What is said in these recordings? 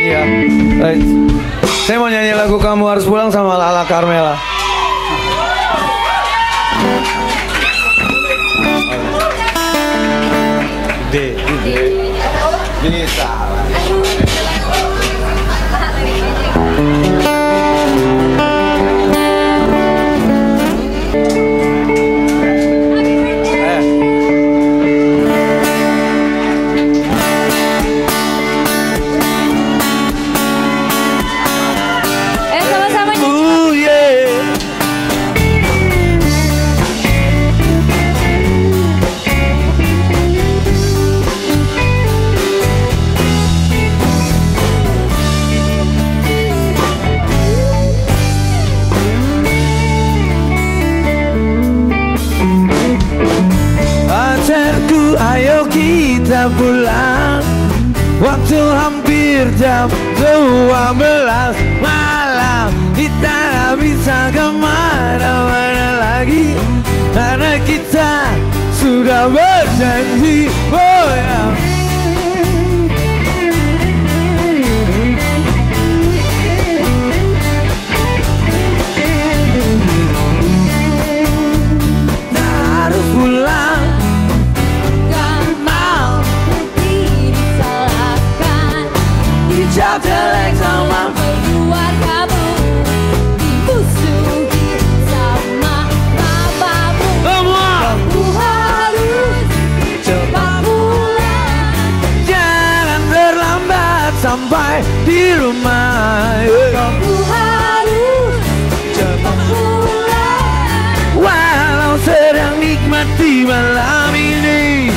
Iya. Saya mau nyanyi lagu Kamu Harus Pulang sama Lala Carmela. Bisa. Ayo kita pulang. Waktu hampir jam 12 malam. Kita gak bisa kemana-mana lagi, karena kita sudah berjanji. Oh ya. Harus pulang. Jauh jelek sama membuat kamu dimusuhi sama papamu. Kamu harus cepat pulang. Jangan terlambat sampai di rumah. Kamu harus cepat pulang. Walau sedang nikmati malam ini.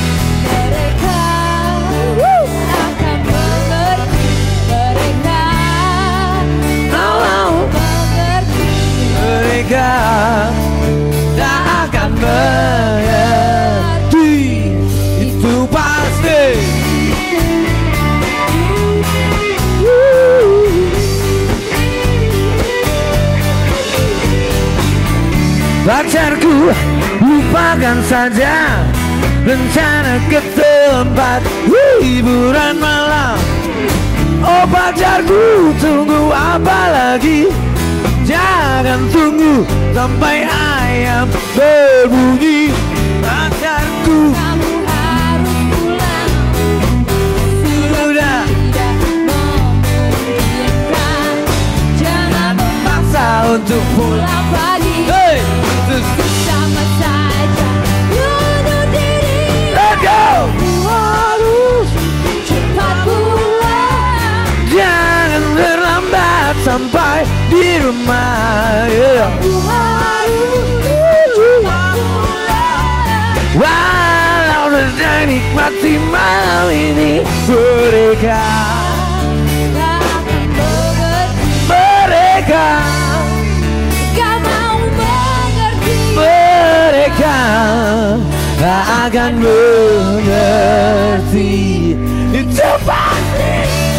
Mereka tak akan mengerti, itu pasti. Pacarku, lupakan saja rencana ke tempat hiburan malam. Oh pacarku, tunggu apa lagi? Jangan tunggu sampai ayam berbunyi. Pacarku, kamu harus pulang. sudah tidak memungkinkan. Jangan memaksa untuk pulang pagi. Hey, Sama saja bunuh diri. let's go. Kamu harus cepat pulang. Jangan terlambat sampai di rumah. Kamu harus cepat pulang. Walau sedang nikmati malam ini, mereka Tak akan mengerti. mereka Gak mau mengerti. mereka tak akan mengerti, itu pasti.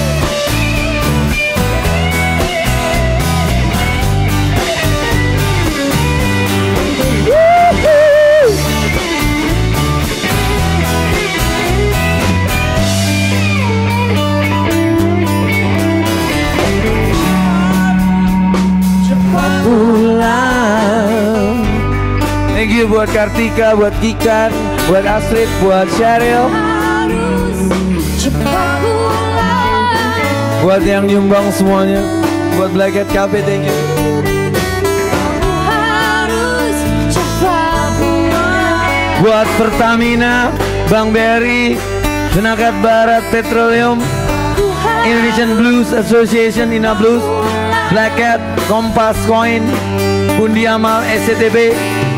Pulang. Thank you buat Kartika, buat Kikan, buat Astrid, buat Cheryl, Harus cepat pulang. buat yang nyumbang semuanya, buat Black Hat Cafe, thank you. Kamu harus cepat pulang. Buat Pertamina, Bang Berry, Senakat Barat Petroleum, Indonesian Blues Association, Ina Blues, Black Hat, Kompas Coin, Pundi Amal, SCTB.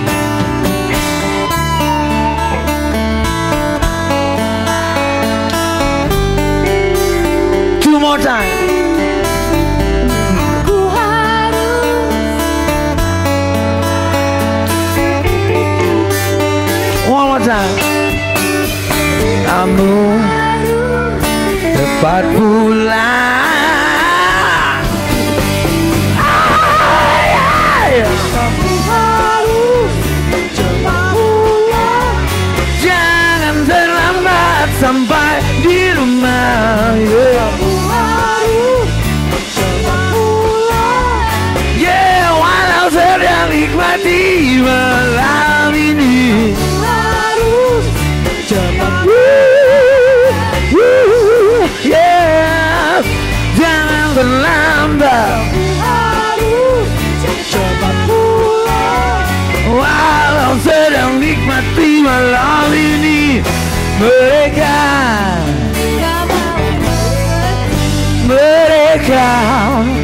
Two more time. Ku harus. One more time. Kamu cepat pulang. Kamu harus cepat pulang. Jangan terlambat sampai di rumah. Kamu harus nikmati malam ini. Harus cepat Yeah, jangan terlambat. harus cepat pulang. Walau sedang nikmati malam ini, mereka Gak mau mereka